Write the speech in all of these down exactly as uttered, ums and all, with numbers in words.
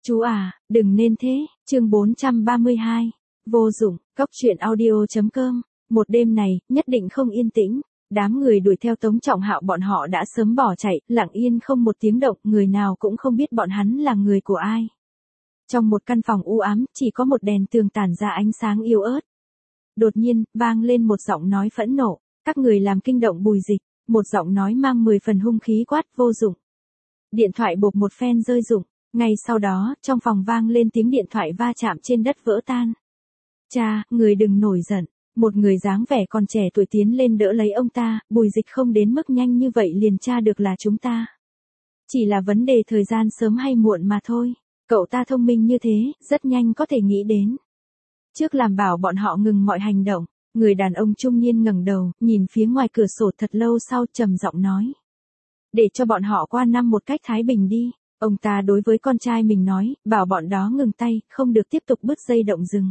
Chú à, đừng nên thế, chương bốn trăm ba mươi hai. Vô dụng, cốc truyện audio.com. Một đêm này, nhất định không yên tĩnh. Đám người đuổi theo Tống Trọng Hạo bọn họ đã sớm bỏ chạy, lặng yên không một tiếng động, người nào cũng không biết bọn hắn là người của ai. Trong một căn phòng u ám, chỉ có một đèn tường tản ra ánh sáng yếu ớt. Đột nhiên, vang lên một giọng nói phẫn nộ, các người làm kinh động Bùi Dịch, một giọng nói mang mười phần hung khí quát, vô dụng. Điện thoại bộp một phen rơi rụng. Ngay sau đó, trong phòng vang lên tiếng điện thoại va chạm trên đất vỡ tan. Cha, người đừng nổi giận. Một người dáng vẻ còn trẻ tuổi tiến lên đỡ lấy ông ta, Bùi Dịch không đến mức nhanh như vậy liền tra được là chúng ta. Chỉ là vấn đề thời gian sớm hay muộn mà thôi. Cậu ta thông minh như thế, rất nhanh có thể nghĩ đến. Trước làm bảo bọn họ ngừng mọi hành động, người đàn ông trung niên ngẩng đầu, nhìn phía ngoài cửa sổ thật lâu sau trầm giọng nói. Để cho bọn họ qua năm một cách thái bình đi. Ông ta đối với con trai mình nói, bảo bọn đó ngừng tay, không được tiếp tục bứt dây động rừng.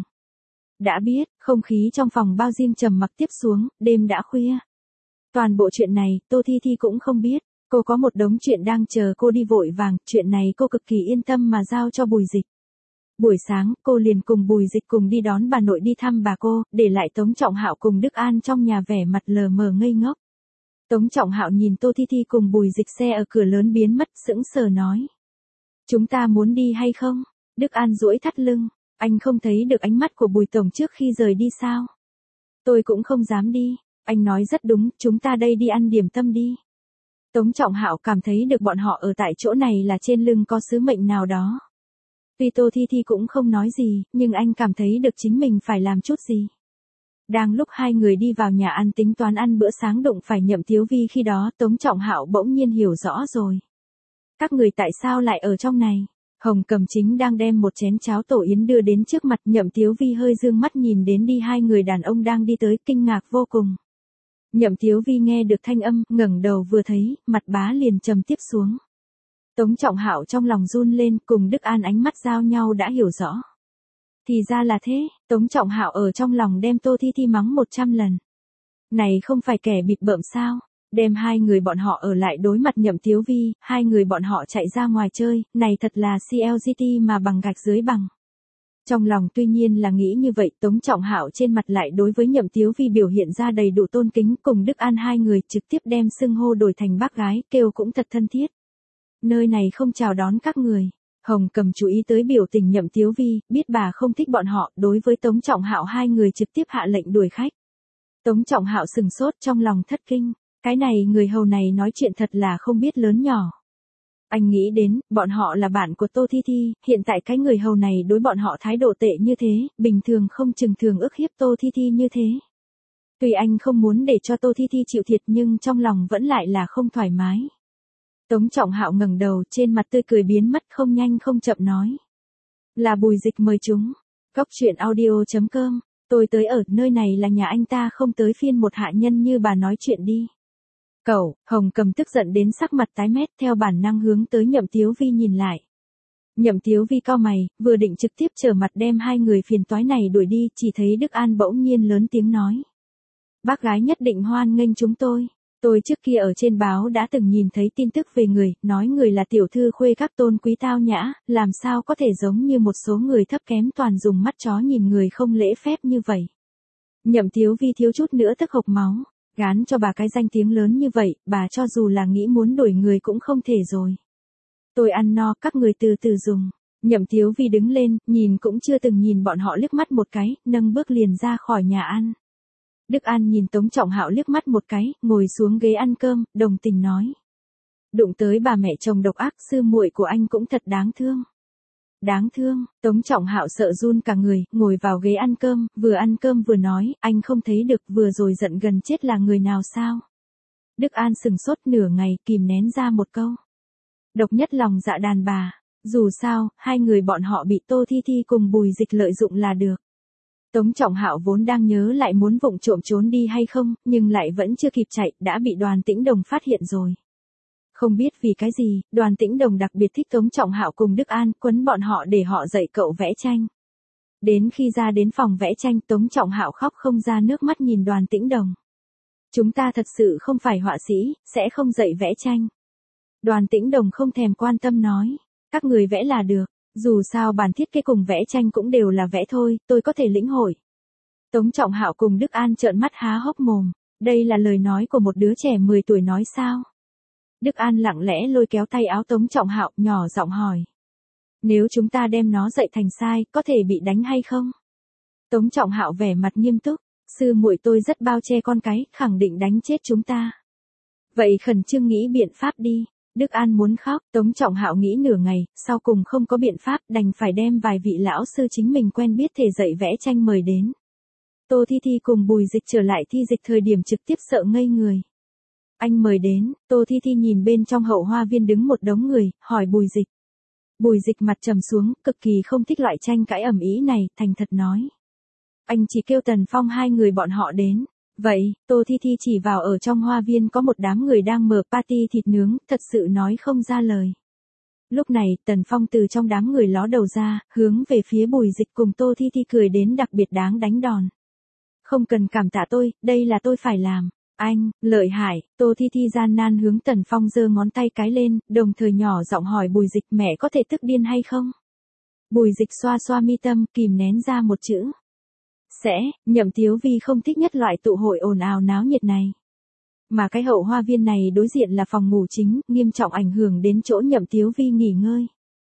Đã biết, không khí trong phòng bao diêm trầm mặc tiếp xuống, đêm đã khuya. Toàn bộ chuyện này, Tô Thi Thi cũng không biết, cô có một đống chuyện đang chờ cô đi vội vàng, chuyện này cô cực kỳ yên tâm mà giao cho Bùi Dịch. Buổi sáng, cô liền cùng Bùi Dịch cùng đi đón bà nội đi thăm bà cô, để lại Tống Trọng Hạo cùng Đức An trong nhà vẻ mặt lờ mờ ngây ngốc. Tống Trọng Hạo nhìn Tô Thi Thi cùng Bùi Dịch xe ở cửa lớn biến mất, sững sờ nói. Chúng ta muốn đi hay không? Đức An duỗi thắt lưng, anh không thấy được ánh mắt của Bùi Tổng trước khi rời đi sao? Tôi cũng không dám đi, anh nói rất đúng, chúng ta đây đi ăn điểm tâm đi. Tống Trọng Hạo cảm thấy được bọn họ ở tại chỗ này là trên lưng có sứ mệnh nào đó. Tuy Tô Thi Thi cũng không nói gì, nhưng anh cảm thấy được chính mình phải làm chút gì. Đang lúc hai người đi vào nhà ăn tính toán ăn bữa sáng đụng phải Nhậm Tiếu Vi khi đó, Tống Trọng Hạo bỗng nhiên hiểu rõ rồi. Các người tại sao lại ở trong này? Hồng Cầm chính đang đem một chén cháo tổ yến đưa đến trước mặt, Nhậm Tiếu Vi hơi dương mắt nhìn đến đi hai người đàn ông đang đi tới, kinh ngạc vô cùng. Nhậm Tiếu Vi nghe được thanh âm, ngẩng đầu vừa thấy, mặt bá liền trầm tiếp xuống. Tống Trọng Hạo trong lòng run lên, cùng Đức An ánh mắt giao nhau đã hiểu rõ. Thì ra là thế, Tống Trọng Hạo ở trong lòng đem Tô Thi Thi mắng một trăm lần. Này không phải kẻ bịp bợm sao? Đem hai người bọn họ ở lại đối mặt Nhậm Tiếu Vi, hai người bọn họ chạy ra ngoài chơi, này thật là xê lờ giê tê mà bằng gạch dưới bằng. Trong lòng tuy nhiên là nghĩ như vậy, Tống Trọng Hạo trên mặt lại đối với Nhậm Tiếu Vi biểu hiện ra đầy đủ tôn kính, cùng Đức An hai người trực tiếp đem xưng hô đổi thành bác gái, kêu cũng thật thân thiết. Nơi này không chào đón các người. Hồng Cầm chú ý tới biểu tình Nhậm Tiếu Vi, biết bà không thích bọn họ, đối với Tống Trọng Hạo hai người trực tiếp hạ lệnh đuổi khách. Tống Trọng Hạo sừng sốt trong lòng thất kinh, cái này người hầu này nói chuyện thật là không biết lớn nhỏ. Anh nghĩ đến, bọn họ là bạn của Tô Thi Thi, hiện tại cái người hầu này đối bọn họ thái độ tệ như thế, bình thường không chừng thường ức hiếp Tô Thi Thi như thế. Tuy anh không muốn để cho Tô Thi Thi chịu thiệt nhưng trong lòng vẫn lại là không thoải mái. Tống Trọng Hạo ngẩng đầu, trên mặt tươi cười biến mất, không nhanh không chậm nói. Là Bùi Dịch mời chúng. Cốc truyện audio.com. Tôi tới ở nơi này là nhà anh ta, không tới phiên một hạ nhân như bà nói chuyện đi. Cậu, Hồng Cầm tức giận đến sắc mặt tái mét, theo bản năng hướng tới Nhậm Tiếu Vi nhìn lại. Nhậm Tiếu Vi cau mày, vừa định trực tiếp trở mặt đem hai người phiền toái này đuổi đi, chỉ thấy Đức An bỗng nhiên lớn tiếng nói. Bác gái nhất định hoan nghênh chúng tôi. Tôi trước kia ở trên báo đã từng nhìn thấy tin tức về người, nói người là tiểu thư khuê các tôn quý tao nhã, làm sao có thể giống như một số người thấp kém toàn dùng mắt chó nhìn người không lễ phép như vậy. Nhậm Tiếu Vi thiếu chút nữa tức hộc máu, gán cho bà cái danh tiếng lớn như vậy, bà cho dù là nghĩ muốn đuổi người cũng không thể rồi. Tôi ăn no, các người từ từ dùng. Nhậm Tiếu Vi đứng lên, nhìn cũng chưa từng nhìn bọn họ liếc mắt một cái, nâng bước liền ra khỏi nhà ăn. Đức An nhìn Tống Trọng Hạo liếc mắt một cái, ngồi xuống ghế ăn cơm, đồng tình nói. Đụng tới bà mẹ chồng độc ác, sư muội của anh cũng thật đáng thương. Đáng thương, Tống Trọng Hạo sợ run cả người, ngồi vào ghế ăn cơm, vừa ăn cơm vừa nói, anh không thấy được vừa rồi giận gần chết là người nào sao? Đức An sừng sốt nửa ngày, kìm nén ra một câu. Độc nhất lòng dạ đàn bà, dù sao, hai người bọn họ bị Tô Thi Thi cùng Bùi Dịch lợi dụng là được. Tống Trọng Hạo vốn đang nhớ lại muốn vụng trộm trốn đi hay không, nhưng lại vẫn chưa kịp chạy, đã bị Đoàn Tĩnh Đồng phát hiện rồi. Không biết vì cái gì, Đoàn Tĩnh Đồng đặc biệt thích Tống Trọng Hạo cùng Đức An, quấn bọn họ để họ dạy cậu vẽ tranh. Đến khi ra đến phòng vẽ tranh, Tống Trọng Hạo khóc không ra nước mắt nhìn Đoàn Tĩnh Đồng. Chúng ta thật sự không phải họa sĩ, sẽ không dạy vẽ tranh. Đoàn Tĩnh Đồng không thèm quan tâm nói, các người vẽ là được. Dù sao bản thiết kế cùng vẽ tranh cũng đều là vẽ thôi, tôi có thể lĩnh hội. Tống Trọng Hạo cùng Đức An trợn mắt há hốc mồm, đây là lời nói của một đứa trẻ mười tuổi nói sao? Đức An lặng lẽ lôi kéo tay áo Tống Trọng Hạo, nhỏ giọng hỏi. Nếu chúng ta đem nó dạy thành sai, có thể bị đánh hay không? Tống Trọng Hạo vẻ mặt nghiêm túc, sư muội tôi rất bao che con cái, khẳng định đánh chết chúng ta. Vậy khẩn trương nghĩ biện pháp đi. Đức An muốn khóc, Tống Trọng Hạo nghĩ nửa ngày, sau cùng không có biện pháp, đành phải đem vài vị lão sư chính mình quen biết thể dạy vẽ tranh mời đến. Tô Thi Thi cùng Bùi Dịch trở lại thi dịch thời điểm trực tiếp sợ ngây người. Anh mời đến, Tô Thi Thi nhìn bên trong hậu hoa viên đứng một đống người, hỏi Bùi Dịch. Bùi Dịch mặt trầm xuống, cực kỳ không thích loại tranh cãi ầm ĩ này, thành thật nói. Anh chỉ kêu Tần Phong hai người bọn họ đến. Vậy, Tô Thi Thi chỉ vào ở trong hoa viên có một đám người đang mở party thịt nướng, thật sự nói không ra lời. Lúc này, Tần Phong từ trong đám người ló đầu ra, hướng về phía Bùi Dịch cùng Tô Thi Thi cười đến đặc biệt đáng đánh đòn. Không cần cảm tạ tôi, đây là tôi phải làm. Anh, lợi hại, Tô Thi Thi gian nan hướng Tần Phong giơ ngón tay cái lên, đồng thời nhỏ giọng hỏi Bùi Dịch mẹ có thể tức điên hay không? Bùi Dịch xoa xoa mi tâm, kìm nén ra một chữ. Sẽ, Nhậm Tiếu Vi không thích nhất loại tụ hội ồn ào náo nhiệt này. Mà cái hậu hoa viên này đối diện là phòng ngủ chính, nghiêm trọng ảnh hưởng đến chỗ Nhậm Tiếu Vi nghỉ ngơi.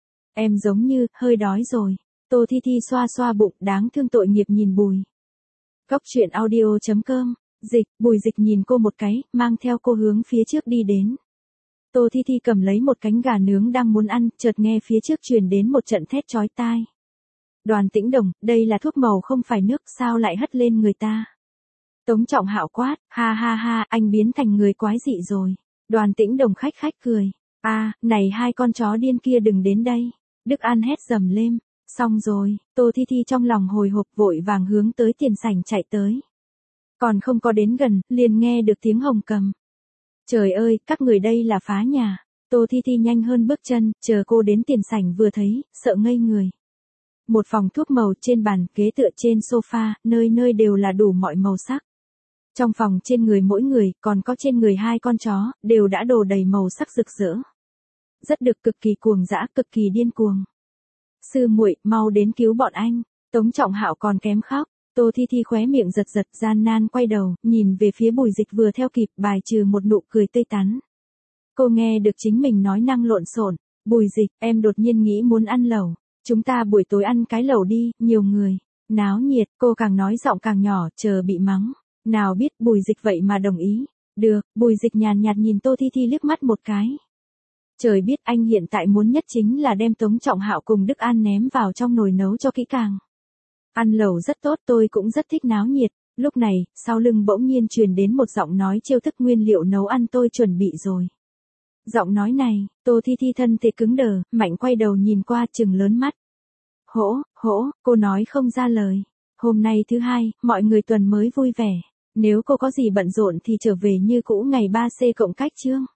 Em giống như, hơi đói rồi. Tô Thi Thi xoa xoa bụng, đáng thương tội nghiệp nhìn Bùi. Góc truyện audio chấm com, Dịch, Bùi Dịch nhìn cô một cái, mang theo cô hướng phía trước đi đến. Tô Thi Thi cầm lấy một cánh gà nướng đang muốn ăn, chợt nghe phía trước truyền đến một trận thét chói tai. Đoàn Tĩnh Đồng, đây là thuốc màu không phải nước, sao lại hất lên người ta? Tống Trọng Hạo quát, ha ha ha, anh biến thành người quái dị rồi. Đoàn Tĩnh Đồng khách khách cười, a, à, này hai con chó điên kia đừng đến đây. Đức An hét dầm lên, xong rồi, Tô Thi Thi trong lòng hồi hộp vội vàng hướng tới tiền sảnh chạy tới. Còn không có đến gần, liền nghe được tiếng hồng cầm. Trời ơi, các người đây là phá nhà. Tô Thi Thi nhanh hơn bước chân, chờ cô đến tiền sảnh vừa thấy, sợ ngây người. Một phòng thuốc màu trên bàn, ghế tựa trên sofa, nơi nơi đều là đủ mọi màu sắc. Trong phòng trên người mỗi người, còn có trên người hai con chó, đều đã đổ đầy màu sắc rực rỡ. Rất được cực kỳ cuồng dã, cực kỳ điên cuồng. Sư muội, mau đến cứu bọn anh. Tống Trọng Hạo còn kém khóc. Tô Thi Thi khóe miệng giật giật, gian nan quay đầu, nhìn về phía Bùi Dịch vừa theo kịp, bài trừ một nụ cười tươi tắn. Cô nghe được chính mình nói năng lộn xộn. Bùi Dịch, em đột nhiên nghĩ muốn ăn lẩu. Chúng ta buổi tối ăn cái lẩu đi, nhiều người. Náo nhiệt, cô càng nói giọng càng nhỏ, chờ bị mắng. Nào biết Bùi Dịch vậy mà đồng ý. Được, Bùi Dịch nhàn nhạt nhìn Tô Thi Thi liếc mắt một cái. Trời biết anh hiện tại muốn nhất chính là đem Tống Trọng Hạo cùng Đức An ném vào trong nồi nấu cho kỹ càng. Ăn lẩu rất tốt, tôi cũng rất thích náo nhiệt. Lúc này, sau lưng bỗng nhiên truyền đến một giọng nói chiêu thức nguyên liệu nấu ăn tôi chuẩn bị rồi. Giọng nói này, Tô Thi Thi thân thể cứng đờ, mạnh quay đầu nhìn qua trừng lớn mắt. Hỗ, hỗ, cô nói không ra lời. Hôm nay thứ hai, mọi người tuần mới vui vẻ. Nếu cô có gì bận rộn thì trở về như cũ ngày ba C cộng cách chương.